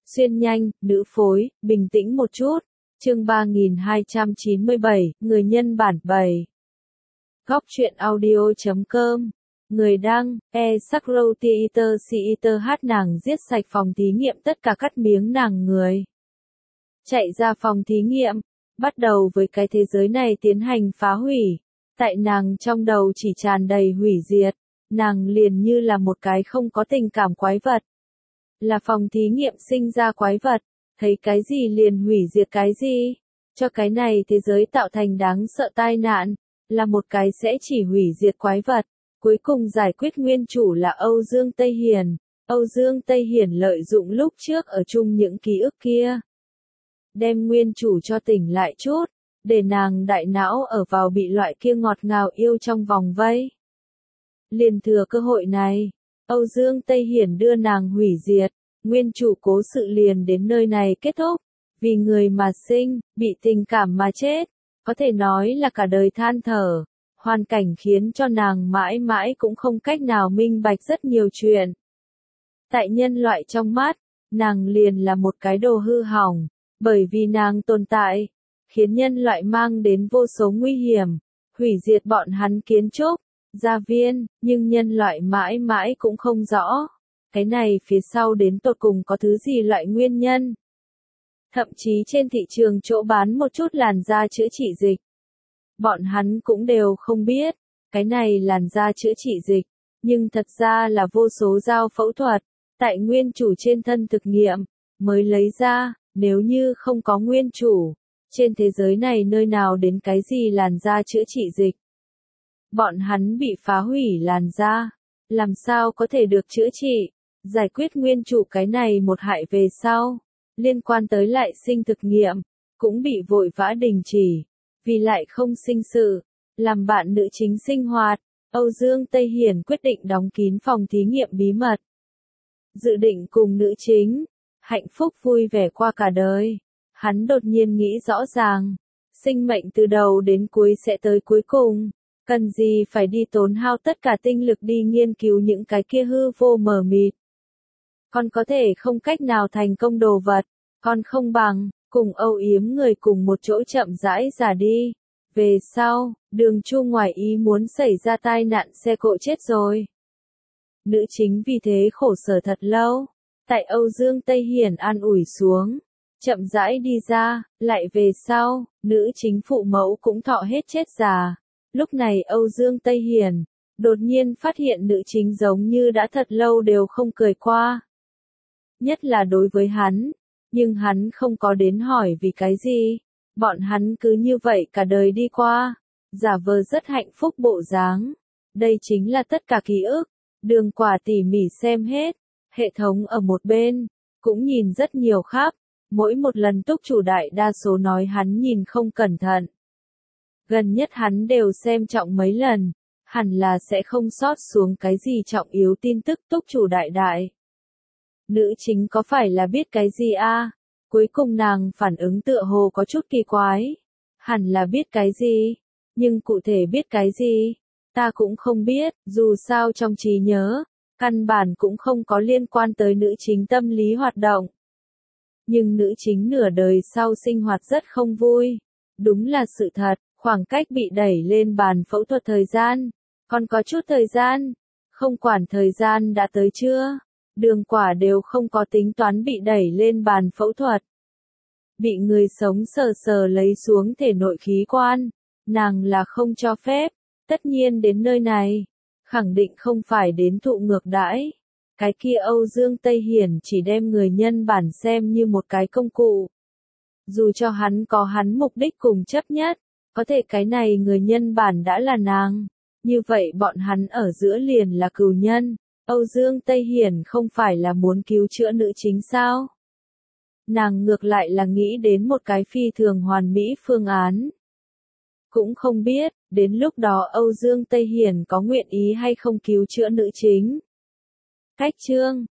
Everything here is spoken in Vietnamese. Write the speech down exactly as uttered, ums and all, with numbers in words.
Xuyên nhanh, nữ phối, bình tĩnh một chút. Chương ba nghìn hai trăm chín mươi bảy, người nhân bản bảy. Góc truyện audio chấm com. Người đăng, e Sakrotiiter Siiter hát nàng giết sạch phòng thí nghiệm tất cả cắt miếng nàng người. Chạy ra phòng thí nghiệm, bắt đầu với cái thế giới này tiến hành phá hủy. Tại nàng trong đầu chỉ tràn đầy hủy diệt, nàng liền như là một cái không có tình cảm quái vật. Là phòng thí nghiệm sinh ra quái vật, thấy cái gì liền hủy diệt cái gì, cho cái này thế giới tạo thành đáng sợ tai nạn, là một cái sẽ chỉ hủy diệt quái vật. Cuối cùng giải quyết nguyên chủ là Âu Dương Tây Hiền. Âu Dương Tây Hiền lợi dụng lúc trước ở chung những ký ức kia, đem nguyên chủ cho tỉnh lại chút, để nàng đại não ở vào bị loại kia ngọt ngào yêu trong vòng vây. Liền thừa cơ hội này, Âu Dương Tây Hiển đưa nàng hủy diệt, nguyên chủ cố sự liền đến nơi này kết thúc, vì người mà sinh, bị tình cảm mà chết, có thể nói là cả đời than thở, hoàn cảnh khiến cho nàng mãi mãi cũng không cách nào minh bạch rất nhiều chuyện. Tại nhân loại trong mắt, nàng liền là một cái đồ hư hỏng, bởi vì nàng tồn tại, khiến nhân loại mang đến vô số nguy hiểm, hủy diệt bọn hắn kiến trúc, gia viên, nhưng nhân loại mãi mãi cũng không rõ, cái này phía sau đến tột cùng có thứ gì loại nguyên nhân. Thậm chí trên thị trường chỗ bán một chút làn da chữa trị dịch, bọn hắn cũng đều không biết, cái này làn da chữa trị dịch, nhưng thật ra là vô số dao phẫu thuật, tại nguyên chủ trên thân thực nghiệm, mới lấy ra, nếu như không có nguyên chủ, trên thế giới này nơi nào đến cái gì làn da chữa trị dịch. Bọn hắn bị phá hủy làn da, làm sao có thể được chữa trị, giải quyết nguyên chủ cái này một hại về sau, liên quan tới lại sinh thực nghiệm, cũng bị vội vã đình chỉ, vì lại không sinh sự, làm bạn nữ chính sinh hoạt, Âu Dương Tây Hiển quyết định đóng kín phòng thí nghiệm bí mật. Dự định cùng nữ chính, hạnh phúc vui vẻ qua cả đời, hắn đột nhiên nghĩ rõ ràng, sinh mệnh từ đầu đến cuối sẽ tới cuối cùng. Cần gì phải đi tốn hao tất cả tinh lực đi nghiên cứu những cái kia hư vô mờ mịt. Con có thể không cách nào thành công đồ vật, con không bằng, cùng âu yếm người cùng một chỗ chậm rãi già đi. Về sau, Đường Chu ngoài ý muốn xảy ra tai nạn xe cộ chết rồi. Nữ chính vì thế khổ sở thật lâu, tại Âu Dương Tây Hiển an ủi xuống, chậm rãi đi ra, lại về sau, nữ chính phụ mẫu cũng thọ hết chết già. Lúc này Âu Dương Tây Hiển, đột nhiên phát hiện nữ chính giống như đã thật lâu đều không cười qua. Nhất là đối với hắn, nhưng hắn không có đến hỏi vì cái gì, bọn hắn cứ như vậy cả đời đi qua, giả vờ rất hạnh phúc bộ dáng. Đây chính là tất cả ký ức, Đường Quả tỉ mỉ xem hết, hệ thống ở một bên, cũng nhìn rất nhiều khắp, mỗi một lần túc chủ đại đa số nói hắn nhìn không cẩn thận. Gần nhất hắn đều xem trọng mấy lần, hẳn là sẽ không sót xuống cái gì trọng yếu tin tức túc chủ đại đại. Nữ chính có phải là biết cái gì a? À? Cuối cùng nàng phản ứng tựa hồ có chút kỳ quái. Hẳn là biết cái gì, nhưng cụ thể biết cái gì, ta cũng không biết, dù sao trong trí nhớ, căn bản cũng không có liên quan tới nữ chính tâm lý hoạt động. Nhưng nữ chính nửa đời sau sinh hoạt rất không vui, đúng là sự thật. Khoảng cách bị đẩy lên bàn phẫu thuật thời gian, còn có chút thời gian, không quản thời gian đã tới chưa, Đường Quả đều không có tính toán bị đẩy lên bàn phẫu thuật. Bị người sống sờ sờ lấy xuống thể nội khí quan, nàng là không cho phép, tất nhiên đến nơi này, khẳng định không phải đến thụ ngược đãi. Cái kia Âu Dương Tây Hiển chỉ đem người nhân bản xem như một cái công cụ. Dù cho hắn có hắn mục đích cùng chấp nhất, có thể cái này người nhân bản đã là nàng, như vậy bọn hắn ở giữa liền là cừu nhân. Âu Dương Tây Hiển không phải là muốn cứu chữa nữ chính sao? Nàng ngược lại là nghĩ đến một cái phi thường hoàn mỹ phương án. Cũng không biết, đến lúc đó Âu Dương Tây Hiển có nguyện ý hay không cứu chữa nữ chính. Cách chương